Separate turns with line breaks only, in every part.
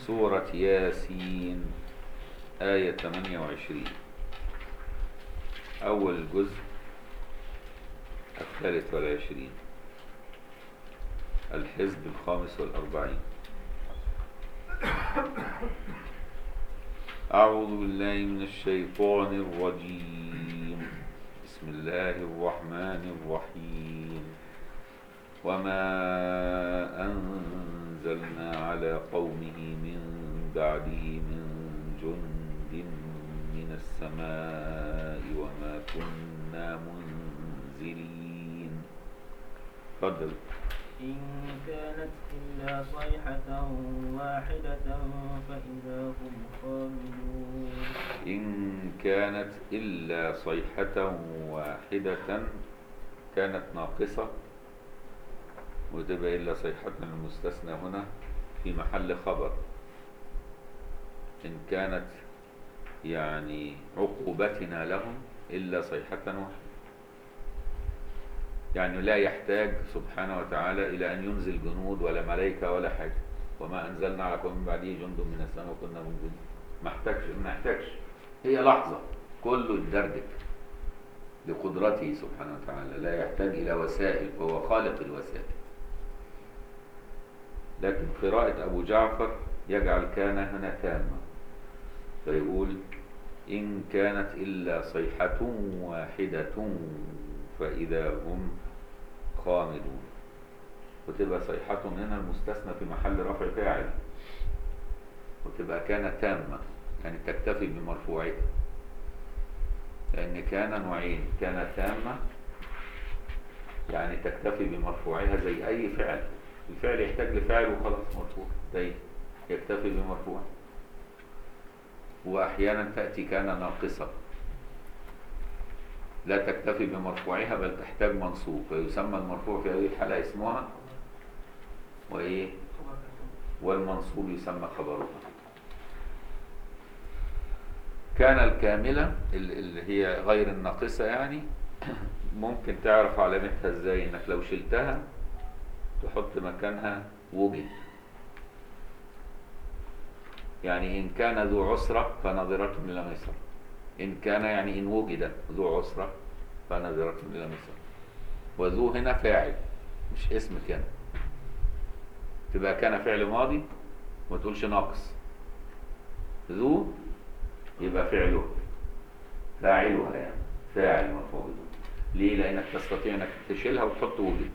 سورة ياسين آية 28. أول جزء 23، الحزب 45. أعوذ بالله من الشيطان الرجيم. بسم الله الرحمن الرحيم. وما أنزلنا على قومه من بعده من جند من السماء وما كنا منزلين. تفضل.
إن كانت إلا صيحة واحدة فإذا هم خامدون.
إن كانت إلا صيحة واحدة كانت ناقصة، وتبقى إلا صيحة المستثنى هنا في محل خبر. إن كانت يعني عقوبتنا لهم إلا صيحة واحدة، يعني لا يحتاج سبحانه وتعالى إلى أن ينزل جنود ولا ملائكة ولا حاجة. وما أنزلنا على قوم من بعده جند من السماء وكنا منزلين. ما يحتاجش، هي لحظة كله يتدرج لقدرته سبحانه وتعالى، لا يحتاج إلى وسائل، فهو خالق الوسائل. لكن قراءة أبو جعفر يجعل كان هنا تامة، فيقول إن كانت إلا صيحة واحدة فإذا هم خامدون، وتبقى صيحة هنا المستثنى في محل رفع فاعل، وتبقى كان تامة يعني تكتفي بمرفوعها، لأن كان نوعين، كان تامة يعني تكتفي بمرفوعها زي أي فعل. الفعل يحتاج لفاعل وخلاص مرفوع، ده يكتفي بمرفوع. وأحيانا تأتي كان ناقصة لا تكتفي بمرفوعها بل تحتاج منصوب، فيسمى المرفوع في هذه الحالة اسمها وإيه، والمنصوب يسمى خبرها. كان الكاملة اللي هي غير الناقصة يعني ممكن تعرف علامتها ازاي، انك لو شلتها تحط مكانها وجد. يعني إن كان ذو عسرة فنظرة إلى ميسرة. إن كان يعني إن وجد ذو عسرة فنظرة إلى ميسرة. وذو هنا فاعل مش اسم كان، تبقى كان فعل ماضي وما تقولش ناقص. ذو يبقى فعله فاعلها، يعني فاعل مرفوع. ليه؟ لأنك تستطيع أنك تشيلها وتحط وجد.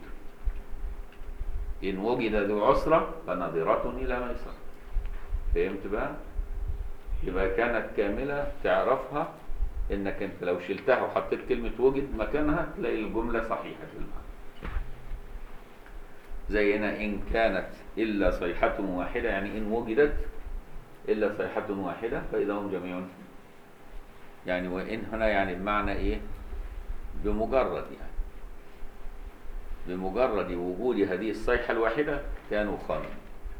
إن وجد ذو عسرة فنظرة إلى ميسرة. فهمت بقى؟ يبقى كانت كاملة تعرفها انك انت لو شلتها وحطيت كلمة وجد مكانها تلاقي الجملة صحيحة في المعنى. زي هنا إن كانت إلا صيحة واحدة، يعني إن وجدت إلا صيحة واحدة فإذا هم جميع. يعني وإن هنا يعني المعنى إيه؟ بمجرد يعني بمجرد وجود هذه الصيحة الواحدة كانوا خامدين.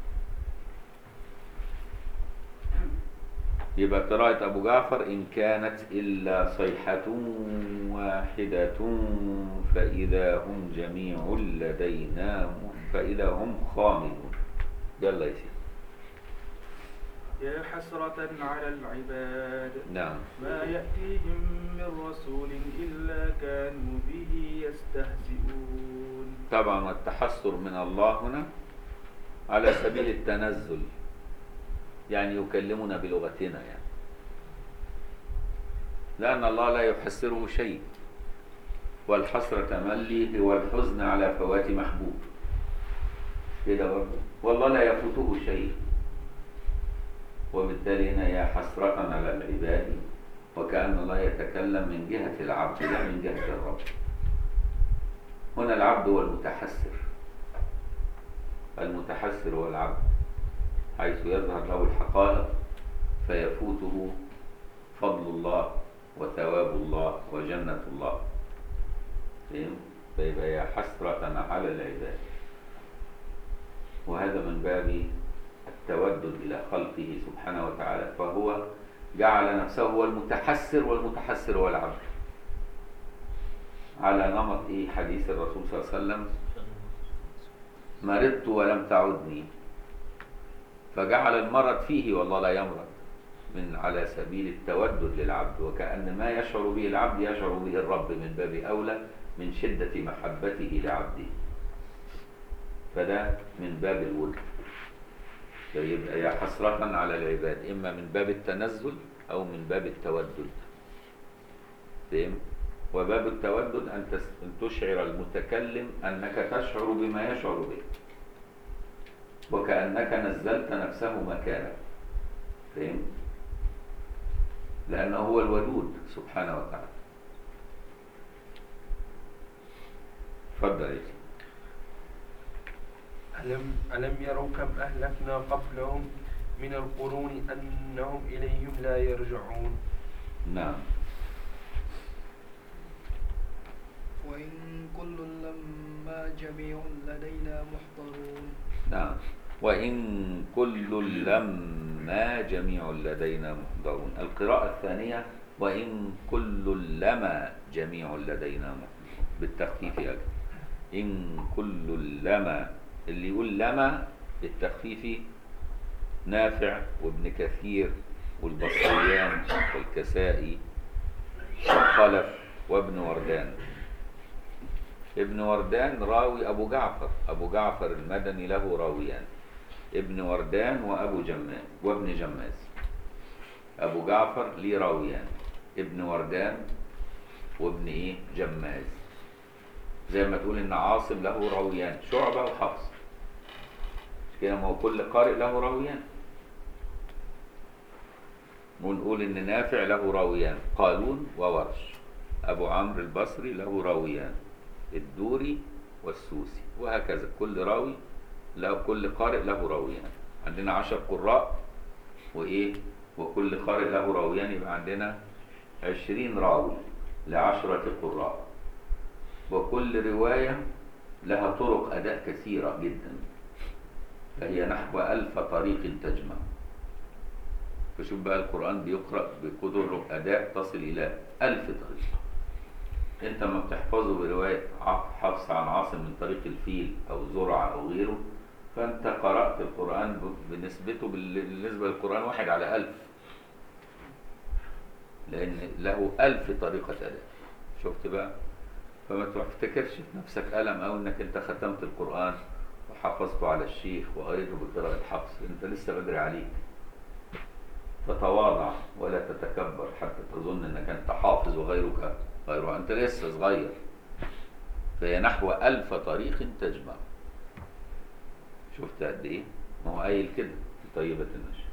يبقى قراءة أبو جعفر إن كانت إلا صيحة واحدة فإذا هم جميع لدينا فإذا هم خامدون. يلا يا سيدي.
يا حسرة على العباد
نعم.
ما يأتيهم من رسول إلا كانوا به يستهزئون.
طبعا التحسر من الله هنا على سبيل التنزل، يعني يكلمنا بلغتنا يعني، لأن الله لا يحسره شيء، والحسرة تملي هو الحزن على فوات محبوب كده برضه، والله لا يفوته شيء. وبالتالي هنا يا حسرة على العباد، وكأن الله يتكلم من جهة العبد لا من جهة الرب. هنا العبد هو المتحسر، المتحسر هو العبد، حيث يظهر له الحقائق فيفوته فضل الله وثواب الله وجنة الله. فيبقى يا حسرة على العباد، وهذا من باب التودد إلى خلقه سبحانه وتعالى، فهو جعل نفسه هو المتحسر والمتحسر هو العبد، على نمط حديث الرسول صلى الله عليه وسلم: مرضت ولم تعدني فجعل المرض فيه والله لا يمرض، من على سبيل التودد للعبد، وكأن ما يشعر به العبد يشعر به الرب من باب أولى من شدة محبته لعبده. فده من باب الود. فيبقى يا حسرة على العباد، إما من باب التنزل أو من باب التودد. فهم؟ وباب التودد أن تشعر المتكلم أنك تشعر بما يشعر به، وكأنك نزلت نفسه مكانه. فهم؟ لأنه هو الودود سبحانه وتعالى. تفضل يا سيدي.
ألم يروا كم أهلكنا قبلهم من القرون أنهم إليهم لا يرجعون.
نعم.
وإن كل لما جميع لدينا محضرون.
نعم. وإن كل لما جميع لدينا محضرون. القراءة الثانية وإن كل لما جميع لدينا محضرون بالتخفيف يا جماعة. إن كل لما، اللي يقول لما بالتخفيف نافع وابن كثير والبصريان والكسائي والخلف وابن وردان. ابن وردان راوي أبو جعفر، أبو جعفر المدني له راويان، ابن وردان وابن جماز. أبو جعفر ليه راويان، ابن وردان وابن جماز. زي ما تقول إن عاصم له راويان، شعبة وحفص كده، ما هو كل قارئ له راويان. ونقول إن نافع له راويان، قالون وورش. أبو عمرو البصري له راويان، الدوري والسوسي، وهكذا كل راوي كل قارئ له راويان. عندنا 10 قراء وكل قارئ له راويان، يبقى عندنا 20 راوي ل10 قراء، وكل رواية لها طرق أداء كثيرة جدا، فهي نحو 1000 طريق تجمع. فشوف بقى القرآن بيقرأ بطرق أداء تصل إلى 1000 طريق. انت ما بتحفظه برواية حفص عن عاصم من طريق الفيل او زرعة او غيره، فانت قرأت القرآن بنسبته بالنسبة للقرآن 1 على 1000، لان له 1000 طريقة اداء. شفت بقى؟ فما تفتكرش في نفسك ألم او انك انت ختمت القرآن وحفظته على الشيخ وقريته بقراءة حفص، انت لسه بدري عليك. فتواضع ولا تتكبر حتى تظن انك انت حافظ وغيرك غيرها، أنت لسه صغير. فهي نحو 1000 طريق تجمع. شفت قد إيه؟ ما هو قايل كده طيبة النشر.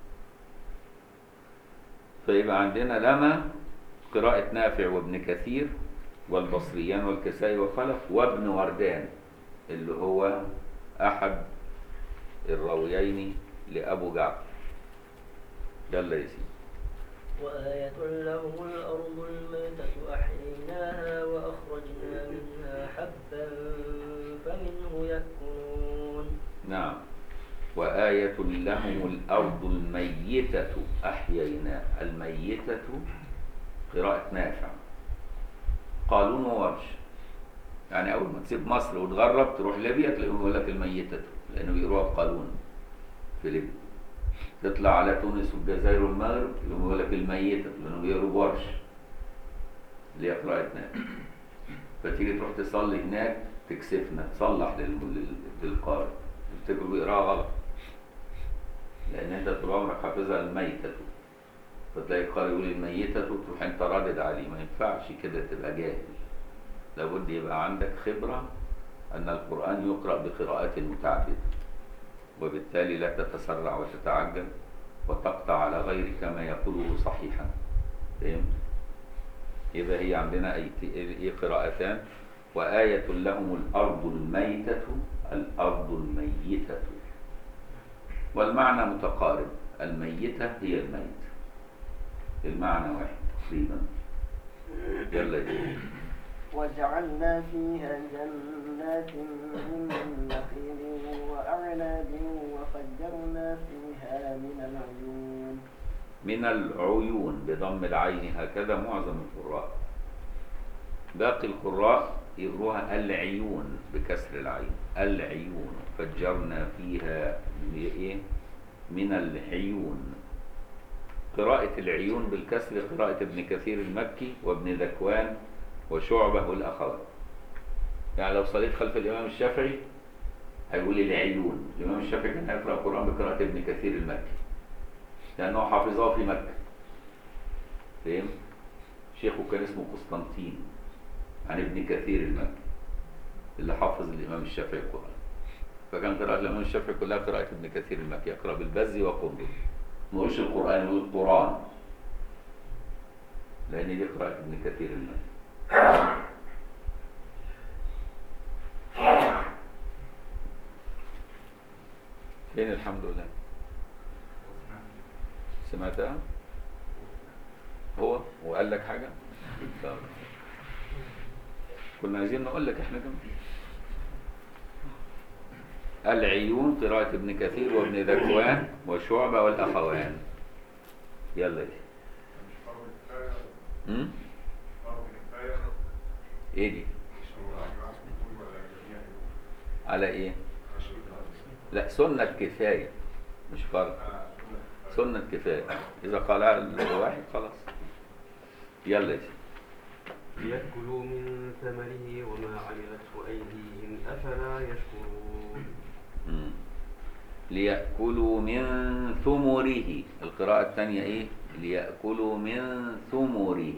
فيبقى عندنا لما قراءة نافع وابن كثير والبصريان والكسائي وخلف وابن وردان اللي هو أحد الراويين لأبو جعفر. يلا يا سيدي.
وآية لهم الأرض الميتة أحييناها وأخرجنا منها حبا فمنه يأكلون.
نعم. وآية لهم الأرض الميتة أحييناها. الميتة قراءة نافع، قالون وورش. يعني أول ما تسيب مصر وتغرب تروح ليبيا تلاقيهم يقول لك الميتة، لأنه بيقروها بقالون في ليبيا. تطلع على تونس والجزائر والمغرب يقول لك الميتة، لأنه بيقروا بورش اللي هي قراءة نافع. فتيجي تروح تصلي هناك تكسفنا، تصلح للقارئ تفتكر بيقراها غلط، لأن أنت طول عمرك حافظها الميتة، فتلاقي القارئ يقول الميتة تروح أنت رادد عليه. ما ينفعش كده تبقى جاهل، لابد يبقى عندك خبرة أن القرآن يقرأ بقراءات متعددة، وبالتالي لا تتسرع وتتعجل وتقطع على غيرك ما يقوله صحيحا. فهمت؟ يبقى هي عندنا قراءتان. وآية لهم الأرض الميتة، الأرض الميتة، والمعنى متقارب. الميتة هي الميت، المعنى واحد تقريبا. يلا يا
وجعلنا فيها جنات من نخيل وأعناب وفجرنا فيها من العيون.
من العيون بضم العين، هكذا معظم القراء. باقي القراء يقروها العيون بكسر العين. العيون فجرنا فيها من العيون. قراءة العيون بالكسر قراءة ابن كثير المكي وابن ذكوان وشعبة والأخوات. يعني لو صليت خلف الإمام الشافعي هيقول العيون. الإمام الشافعي كان يقرأ القرآن بقراءة ابن كثير المكي لأنه حافظه في مكة. فهم؟ شيخه كان اسمه قسطنطين عن ابن كثير المكي اللي حافظ الإمام الشافعي القرآن. فكان قراءة الإمام الشافعي كلها قراءة ابن كثير المكي، يقرأ بالبز وقنبل. ما يقولش القرآن، يقول القرآن، لأن دي قراءة ابن كثير المكي. فين الحمد لله؟ سمعتها؟ هو وقال لك حاجة؟ طب. كنا عايزين نقول لك احنا كمان. العيون قراءة ابن كثير وابن ذكوان وشعبة والأخوان. يلا ايه؟ ايه دي؟ على ايه؟ لا، سنة كفاية مش فرض. سنة كفاية، إذا قالها الواحد خلاص. يلا يا سيدي.
ليأكلوا من ثمره وما عملته أيديهم أفلا يشكرون.
ليأكلوا من ثمره. القراءة الثانية إيه؟ ليأكلوا من ثمره.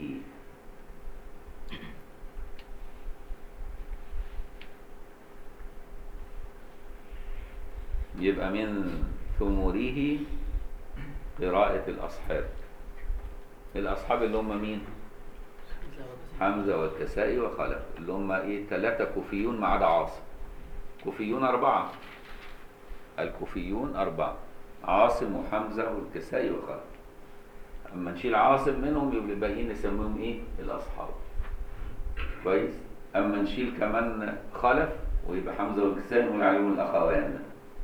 يبقى من ثمره قراءة الأصحاب. الأصحاب اللي هم مين؟ حمزة والكسائي وخلف، اللي هم إيه؟ 3 كوفيون ما عدا عاصم. كوفيون 4. الكوفيون 4: عاصم وحمزة والكسائي وخلف. أما نشيل عاصم منهم يبقى الباقيين نسميهم إيه؟ الأصحاب. كويس؟ أما نشيل كمان خلف ويبقى حمزة والكسائي نقول عليهم الأخوان.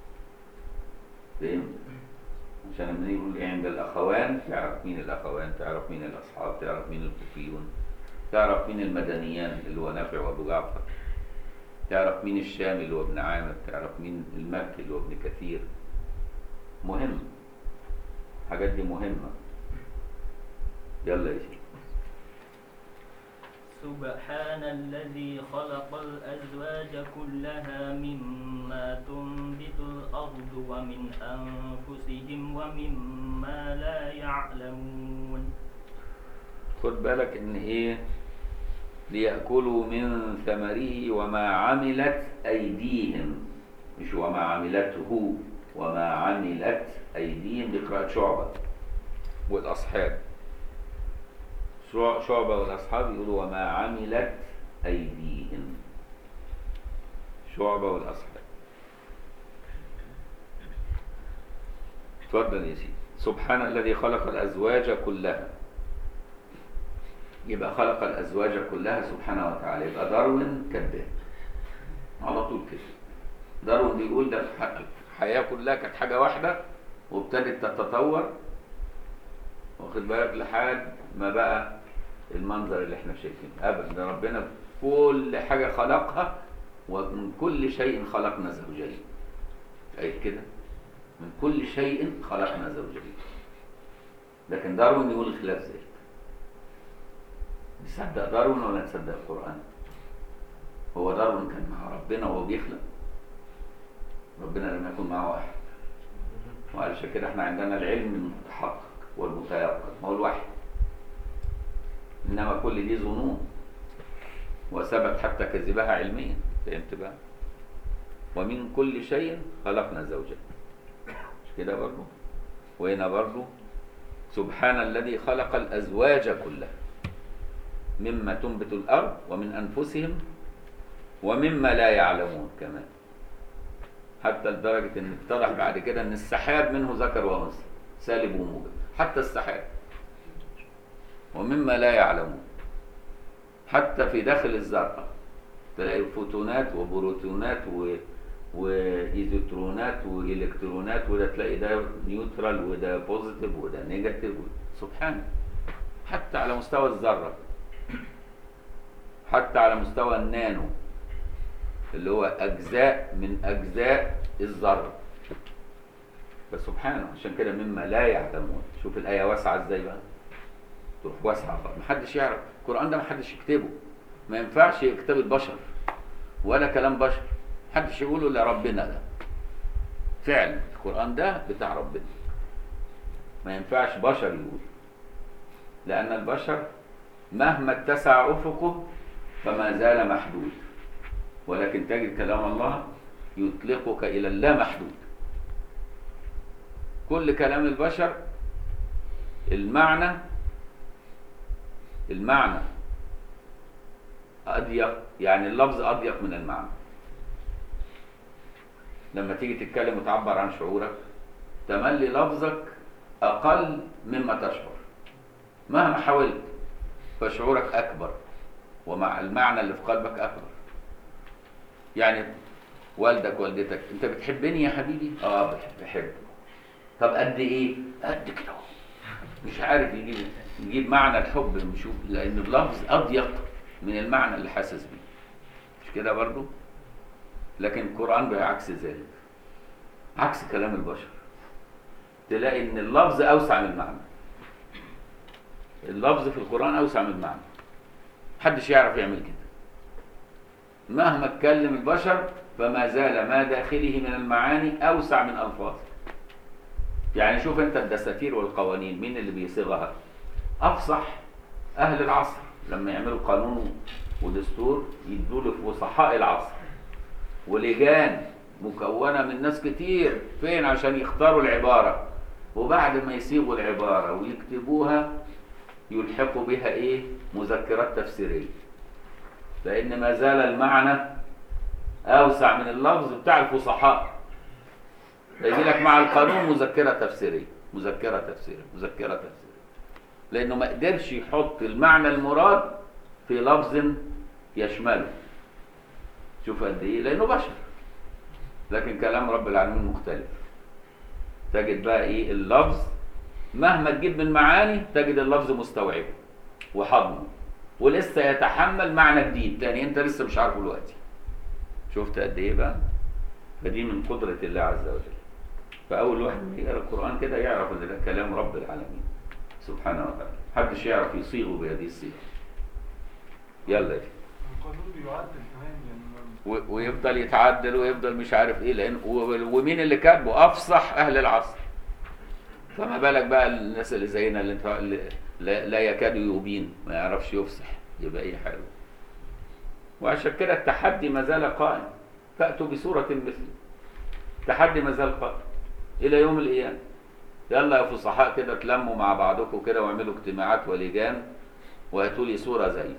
فاهم؟ عشان لما نقول إيه عند الأخوان تعرف مين الأخوان، تعرف مين الأصحاب، تعرف مين الكوفيون، تعرف مين المدنيان اللي هو نافع وأبو جعفر، تعرف مين الشامي اللي هو ابن عامر، تعرف مين المكي اللي هو ابن كثير. مهم، الحاجات دي مهمة. يلا يا شيخ.
سبحان الذي خلق الأزواج كلها مما تنبت الأرض ومن أنفسهم ومما لا يعلمون.
خد بالك إن إيه؟ ليأكلوا من ثمره وما عملت أيديهم، مش وما عملته، وما عملت أيديهم. بقراءة شعبة والأصحاب. شعبة والأصحاب يقولوا وما عملت أيديهم. شعبة والأصحاب. تفضل يا سيدي. سبحان الذي خلق الأزواج كلها. يبقى خلق الأزواج كلها سبحانه وتعالى. يبقى داروين كذاب على طول كده. داروين بيقول ده الحياة كلها كانت حاجة واحدة وابتدت تتطور، واخد بالك، لحد ما بقى المنظر اللي احنا شايفينه. ابدا، ربنا كل حاجة خلقها، ومن كل شيء خلقنا زوجين. قايل كده، من كل شيء خلقنا زوجين. لكن داروين يقول الخلاف ذلك. نصدق داروين ولا نصدق القرآن؟ هو داروين كان مع ربنا وهو بيخلق؟ ربنا لم يكن معه واحد. وعلشان كده احنا عندنا العلم المتحقق والمتيقن هو الوحي. انما كل دي ظنون، وثبت حتى كذبها علميا. فهمت بقى؟ ومن كل شيء خلقنا زوجين. مش كده برضه؟ وهنا برضه سبحان الذي خلق الأزواج كلها مما تنبت الأرض ومن أنفسهم ومما لا يعلمون كمان. حتى لدرجة ان اتضح بعد كده ان السحاب منه ذكر وانثى، سالب وموجب، حتى السحاب. ومما لا يعلمون، حتى في داخل الذرة تلاقي فوتونات وبروتونات وايزوترونات والكترونات، وده تلاقي ده نيوترال وده بوزيتيف وده نيجاتيف. سبحان. حتى على مستوى الذرة، حتى على مستوى النانو اللي هو أجزاء من أجزاء الذرة. فسبحانه عشان كده مما لا يعلمون. شوف الآية واسعة ازاي بقى، تروح واسعة خالص، محدش يعرف القرآن ده، محدش يكتبه، ما ينفعش يكتب البشر ولا كلام بشر، محدش يقوله الا ربنا. ده فعلا القرآن ده بتاع ربنا، ما ينفعش بشر يقول، لأن البشر مهما اتسع أفقه فما زال محدود، ولكن تجد كلام الله يطلقك إلى اللا محدود. كل كلام البشر المعنى أضيق، يعني اللفظ أضيق من المعنى. لما تيجي تتكلم وتعبر عن شعورك تملي لفظك أقل مما تشعر، مهما حاولت فشعورك أكبر، ومع المعنى اللي في قلبك أكبر. يعني والدك والدتك، أنت بتحبني يا حبيبي؟ بحب. طب قد إيه؟ قد كده، مش عارف يجيب معنى الحب، مش لأن اللفظ أضيق من المعنى اللي حاسس بيه، مش كده برضو؟ لكن القرآن بقى عكس ذلك، عكس كلام البشر، تلاقي ان اللفظ اوسع من المعنى. اللفظ في القرآن اوسع من المعنى، محدش يعرف يعمل كده. مهما اتكلم البشر فما زال ما داخله من المعاني اوسع من الفاظ. يعني شوف انت الدساتير والقوانين مين اللي بيصيغها؟ افصح اهل العصر، لما يعملوا قانون ودستور يدوا له فصحاء العصر، ولجان مكونة من ناس كتير فين عشان يختاروا العبارة، وبعد ما يصيغوا العبارة ويكتبوها يلحقوا بها ايه؟ مذكرات تفسيرية، لأن ما زال المعنى أوسع من اللفظ بتاع الفصحاء. يجي لك مع القانون مذكرة تفسيرية، مذكرة تفسيرية، مذكرة تفسيرية، لأنه ما قدرش يحط المعنى المراد في لفظ يشمله. شوف قد ايه، لأنه بشر. لكن كلام رب العالمين مختلف، تجد بقى ايه؟ اللفظ مهما تجيب من معاني تجد اللفظ مستوعبه وحضنه، ولسه يتحمل معنى جديد تاني انت لسه مش عارفه دلوقتي. شفت قد ايه بقى؟ فدي من قدرة الله عز وجل. فأول واحد يقرأ القرآن كده يعرف ان ده كلام رب العالمين سبحانه وتعالى، محدش يعرف يصيغه بهذه الصيغة. يلا يا
القانون بيعدل كمان يعني،
ويفضل يتعدل ويفضل مش عارف ايه، لان ومين اللي كاتبه؟ افصح اهل العصر. فما بالك بقى الناس اللي زينا اللي لا يكاد يبين، ما يعرفش يفصح، يبقى ايه حاله. وعشان كده التحدي ما زال قائم، فأتوا بسورة مثله. التحدي ما زال قائم الى يوم القيامة. يلا يا فصحاء كده تلموا مع بعضكم كده واعملوا اجتماعات ولجان وهاتوا لي سورة زيه.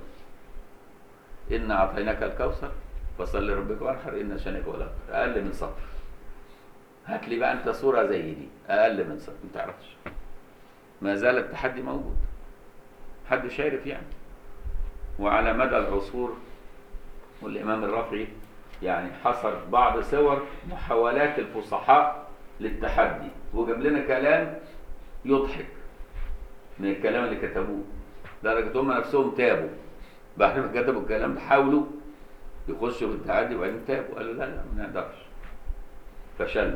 إنا أعطيناك الكوثر فصل لربك وانحر إن شانئك هو الأبتر. أقل من سطر. هات لي بقى أنت صورة زي دي أقل من سطر، ما تعرفش. ما زال التحدي موجود، محدش عارف يعني. وعلى مدى العصور، والإمام الرافعي يعني حصر بعض صور محاولات الفصحاء للتحدي، وجاب لنا كلام يضحك من الكلام اللي كتبوه، لدرجة هم نفسهم تابوا بعد ما كتبوا الكلام، حاولوا يخشوا في التحدي وبعدين تابوا، قالوا لا ما نقدرش، فشلنا.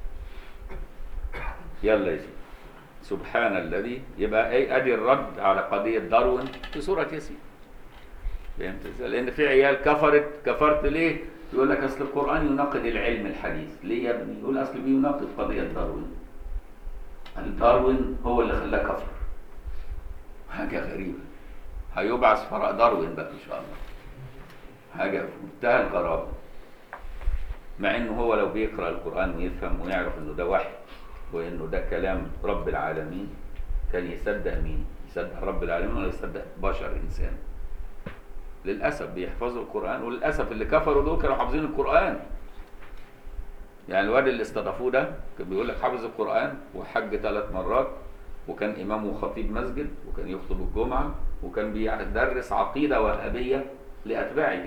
يلا يا سيدي، سبحان الذي. يبقى ايه؟ ادي الرد على قضيه داروين في سوره ياسين. فهمت ازاي؟ لان في عيال كفرت ليه؟ يقول لك اصل القران يناقض العلم الحديث. ليه يا ابني؟ يقول اصل بيناقض قضيه داروين. داروين هو اللي خلاه كفر. حاجه غريبه. هيبعث وراء داروين بقى ان شاء الله. حاجه في منتهى الغرابه. مع انه هو لو بيقرا القران ويفهم ويعرف انه ده وحي وانه ده كلام رب العالمين كان يصدق مين؟ يصدق رب العالمين ولا يصدق بشر انسان؟ للاسف بيحفظوا القران، وللاسف اللي كفروا دول كانوا حافظين القران. يعني الواد اللي استضافوه ده كان بيقول لك حافظ القران وحج 3 مرات وكان امام وخطيب مسجد وكان يخطب الجمعه وكان بيدرس عقيده وهابيه لاتباعه،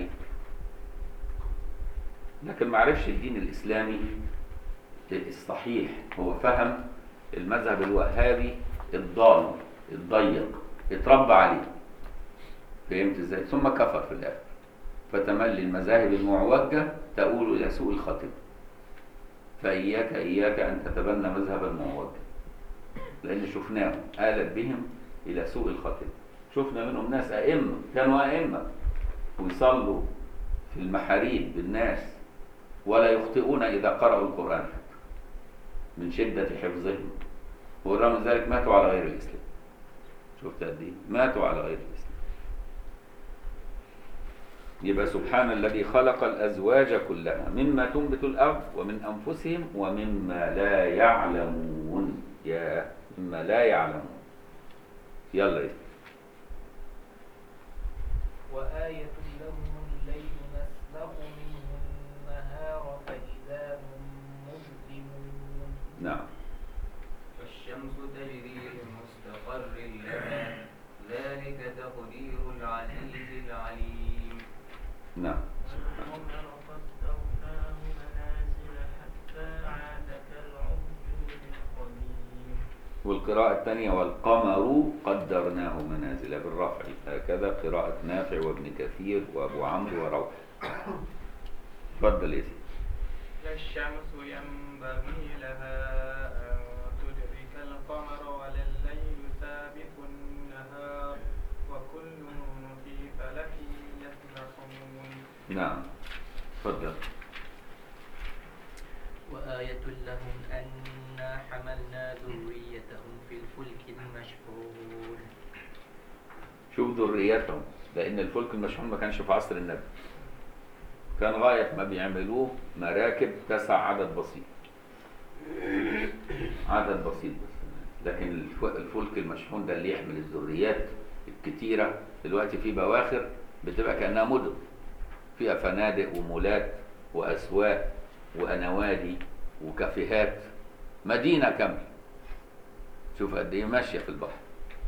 لكن ما عرفش الدين الاسلامي الصحيح. هو فهم المذهب الوهابي الضال الضيق، اتربى عليه. فهمت ازاي؟ ثم كفر في الاخر. فتملي المذاهب المعوجه تؤول الى سوء الخاتمه. فإياك أن تتبنى مذهبا معوجا، لأن شفناهم آلت بهم إلى سوء الخاتمة. شفنا منهم ناس أئمة، كانوا أئمة ويصلوا في المحاريب بالناس ولا يخطئون إذا قرأوا القرآن حتى من شدة حفظهم، ورغم ذلك ماتوا على غير الإسلام. شفت قد إيه؟ ماتوا على غير الإسلام. يبقى سبحان الذي خلق الأزواج كلها مما تنبت الأرض ومن أنفسهم ومما لا يعلمون. يا مما لا يعلمون. يلا إيه؟
وآية لهم الليل نسلخ منه النهار فإذا هم مظلمون.
نعم.
والشمس تجري لمستقر لها ذلك تقدير العزيز العليم.
نعم.
والقمر قدرناه منازل حتى عاد كالعرجون القديم.
والقراءة الثانية والقمر قدرناه منازل بالرفع، هكذا قراءة نافع وابن كثير وأبو عمرو وروح. تفضل يا سيدي.
لا الشمس ينبغي لها أن تدرك القمر ولا الليل سابق النهار وكل في فلك يسبحون.
نعم. تفضل.
وآية لهم أنا حملنا ذريتهم في الفلك المشحون.
شوف ذريتهم، لأن الفلك المشحون ما كانش في عصر النبي، كان غاية ما بيعملوه مراكب تسع عدد بسيط، عدد بسيط بس. لكن الفلك المشحون ده اللي يحمل الذريات الكتيرة. دلوقتي في بواخر بتبقى كأنها مدن، فيها فنادق ومولات وأسواق ونوادي وكافيهات، مدينة كاملة. شوف قد ايه ماشية في البحر،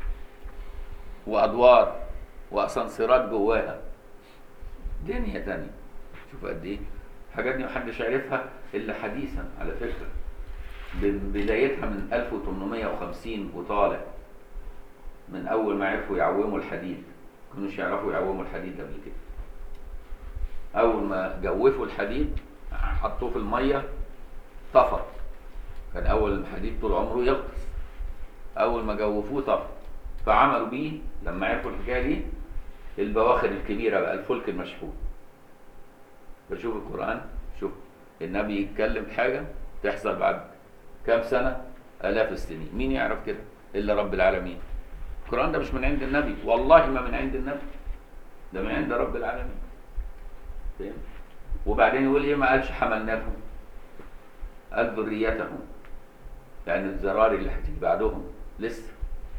وأدوار وأسانسيرات جواها، دنيا تانية. شوف قد ايه الحاجات دي محدش عرفها إلا حديثا على فكرة، بدايتها من 1850 وطالع، من أول ما عرفوا يعوموا الحديد. كانوش يعرفوا يعوموا الحديد قبل كده. أول ما جوفوا الحديد حطوه في المية طفى. كان أول الحديد طول عمره يغطس، أول ما جوفوه طفى. فعملوا بيه لما عرفوا الحكاية دي البواخر الكبيرة بقى، الفلك المشحون. بشوف القرآن، شوف النبي يتكلم حاجة تحصل بعد كام سنة، آلاف السنين. مين يعرف كده إلا رب العالمين. القرآن ده مش من عند النبي، والله ما من عند النبي، ده من عند رب العالمين. فهم؟ وبعدين يقول ايه؟ ما قالش حملناهم، قال ذريتهم، يعني الذراري اللي هتيجي بعدهم لسه.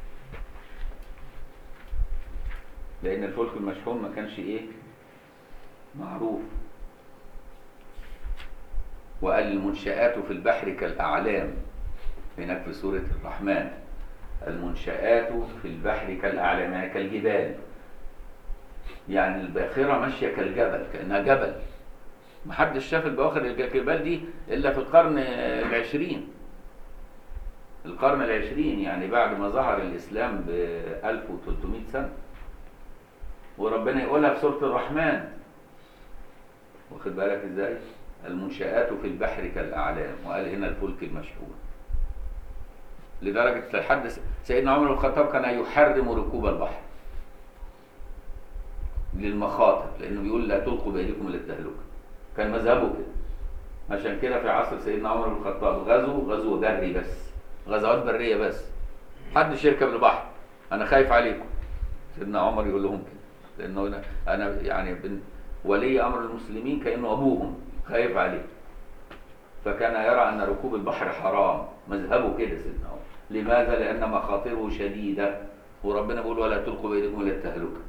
لأن الفلك المشحون ما كانش ايه معروف. وقال المنشآت في البحر كالأعلام، هناك في سورة الرحمن، المنشآت في البحر كالأعلام، يعني كالجبال، يعني الباخرة ماشية كالجبل، كأنها جبل. محدش شاف البواخر الجبال دي إلا في القرن العشرين. القرن العشرين يعني بعد ما ظهر الإسلام ب 1300 سنة. وربنا يقولها في سورة الرحمن، واخد بالك ازاي؟ المنشآت في البحر كالأعلام، وقال هنا الفلك المشحون. لدرجة لحد سيدنا عمر بن الخطاب كان يحرم ركوب البحر للمخاطر، لأنه بيقول لا تلقوا بأيديكم إلى التهلكة. كان مذهبه كده. عشان كده في عصر سيدنا عمر بن الخطاب غزو بري بس، غزوات برية بس، محدش يركب البحر، أنا خايف عليكم. سيدنا عمر يقول لهم كده، لأنه أنا يعني ولي أمر المسلمين كأنه أبوهم، خايف عليه. فكان يرى أن ركوب البحر حرام، مذهبه كده سيدنا عمر. لماذا؟ لأن مخاطره شديدة، وربنا بيقول ولا تلقوا بأيديكم إلى التهلكة.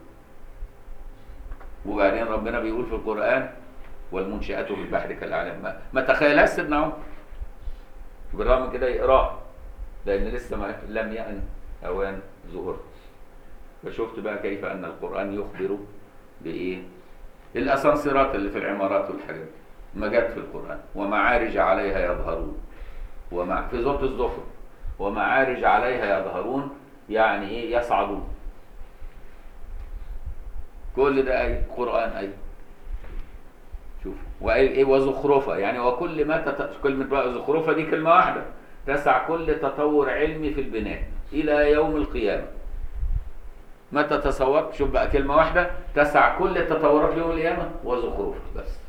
وبعدين ربنا بيقول في القرآن والمنشآت في البحر كالأعلام. ما تخيلهاش سيدنا عمر، بالرغم من كده يقراها، لأن لسه لم يأن أوان ظهور. فشفت بقى كيف أن القرآن يخبر بإيه؟ الأسانسيرات اللي في العمارات والحاجات ما جت في القرآن. ومعارج عليها يظهرون، في سورة الزخرف، ومعارج عليها يظهرون، يعني إيه؟ يصعدون. كل ده أي قرآن أي. شوف وزخرفة، يعني وكل ما كلمة بقى زخرفة دي كلمة واحدة تسع كل تطور علمي في البناء إلى يوم القيامة. ما تتصور، شوف بقى كلمة واحدة تسع كل التطورات يوم القيامة، وزخرفة بس.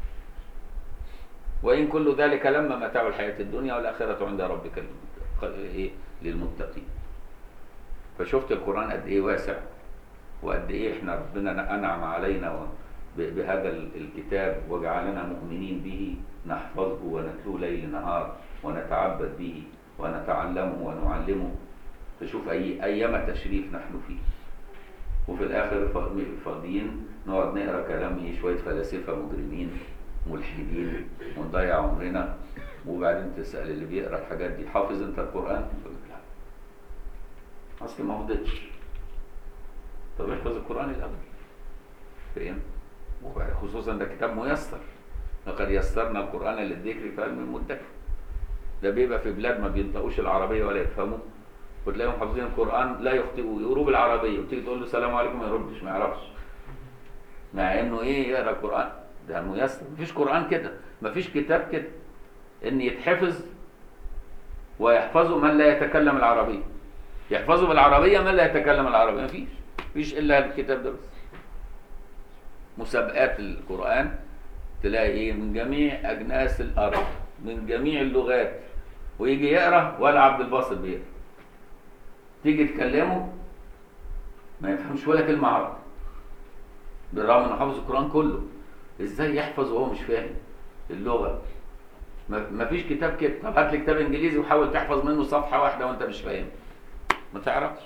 وإن كل ذلك لما متاع الحياة الدنيا والآخرة عند ربك للمتقين. فشفت القرآن قد إيه واسع، وقد إيه إحنا ربنا أنعم علينا بهذا الكتاب وجعلنا مؤمنين به، نحفظه ونتلوه ليل نهار ونتعبد به ونتعلمه ونعلمه. تشوف أيما تشريف نحن فيه. وفي الآخر فاضيين نقعد نقرأ كلام شوية فلاسفة مجرمين ملحدين ونضيع عمرنا. وبعدين تسأل اللي بيقرأ الحاجات دي حافظ أنت القرآن؟ يقول لك لا، أصلي ما حفظتش. طب احفظ القرآن الأول، فاهم؟ خصوصا ده كتاب ميسر، لقد يسرنا القرآن للذكر فهل من مدكر. ده بيبقى في بلاد ما بينطقوش العربية ولا يفهموا، وتلاقيهم حافظين القرآن لا يخطئوا، يقروا بالعربية، وتيجي تقول له السلام عليكم ما يردش، ما يعرفش، مع انه ايه يقرا القرآن. ده ميسر. مفيش قرآن كده، مفيش كتاب كده ان يتحفظ ويحفظه من لا يتكلم العربية، يحفظه بالعربية من لا يتكلم العربية. مفيش الا الكتاب ده بس. مسابقات القرآن تلاقي ايه من جميع اجناس الارض من جميع اللغات، ويجي يقرا ولا عبد الباسط بيقرا، تيجي تكلمه ما يفهمش ولا كلمة عربي، بالرغم انه حافظ القرآن كله. ازاي يحفظ وهو مش فاهم اللغة؟ مفيش كتاب كده. طب هات لي كتاب انجليزي وحاول تحفظ منه صفحة واحدة وانت مش فاهم، ما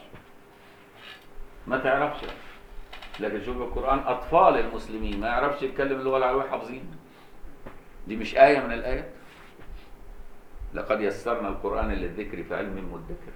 تعرفش. لكن شوف القرآن أطفال المسلمين ما يعرفش يتكلم اللغة العربية حافظين. دي مش آية من الآيات؟ لقد يسرنا القرآن للذكر فهل من مدكر.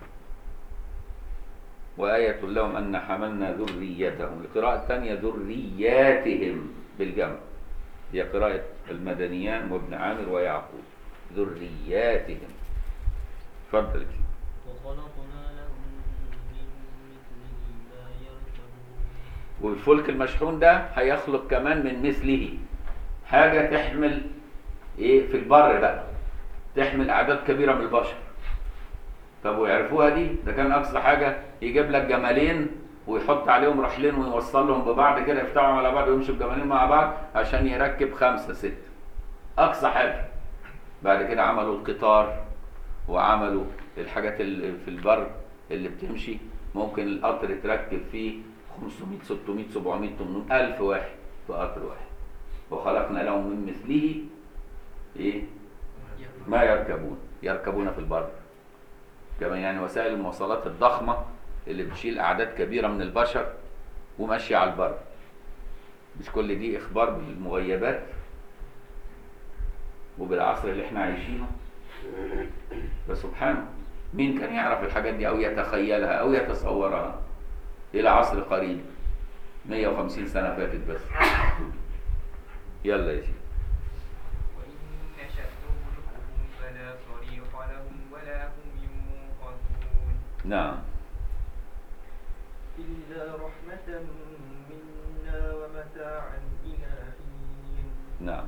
وآية لهم أن حملنا ذريتهم. القراءة الثانية ذرياتهم بالجمع، هي قراءة المدنيان وابن عامر ويعقوب. ذرياتهم. اتفضل.
وخلقنا لهم من مثله ما يركبون.
والفلك المشحون ده هيخلق كمان من مثله حاجة تحمل ايه في البر بقى، تحمل أعداد كبيرة من البشر. طب ويعرفوها دي؟ ده كان أقصى حاجة يجيب لك جمالين ويحط عليهم رحلين ويوصلهم ببعض كده، يفتحوا على بعض ويمشوا الجمالين مع بعض عشان يركب 5 6 أقصى حاجة. بعد كده عملوا القطار وعملوا الحاجات اللي في البر اللي بتمشي، ممكن القطر يتركب فيه 500 600 700 800 ألف واحد في قطر واحد. وخلقنا لهم من مثله إيه؟ ما يركبون في البر. كمان يعني وسائل المواصلات الضخمة اللي بتشيل أعداد كبيرة من البشر وماشية على البر. مش كل دي إخبار بالمغيبات وبالعصر اللي احنا عايشينه؟ فسبحانه مين كان يعرف الحاجات دي أو يتخيلها أو يتصورها إلى عصر قريب 150 سنة فاتت بس. يلا يا سيدي.
وإن نشأ نهلكهم فلا صريخ لهم ولا هم ينقذون.
نعم.
إلا رحمة منا ومتاعا إلى حين.
نعم.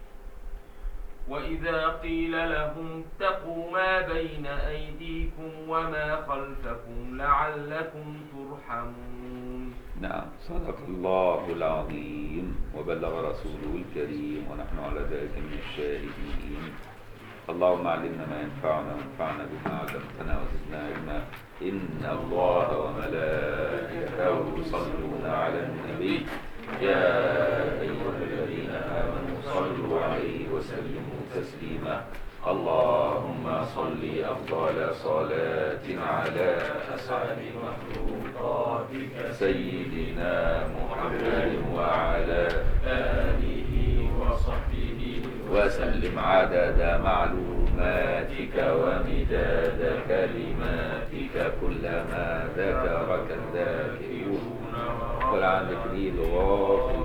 وإذا قيل لهم اتقوا ما بين أيديكم وما خلفكم لعلكم ترحمون.
نعم. صدق الله العظيم وبلغ رسوله الكريم ونحن على ذلك من الشاهدين. اللهم علمنا ما ينفعنا وانفعنا بما علمتنا وزدنا علما. إن الله وملائكته يصلون على النبي يا أيها الذين آمنوا صلوا عليه وسلموا تسليما. اللهم صل أفضل صلاة على أسعد مخلوقاتك سيدنا محمد وعلى آله وصحبه وسلم عدد معلوماتك ومداد كلماتك كلما ذكرك الذاكرون وعن ذكره الغافلون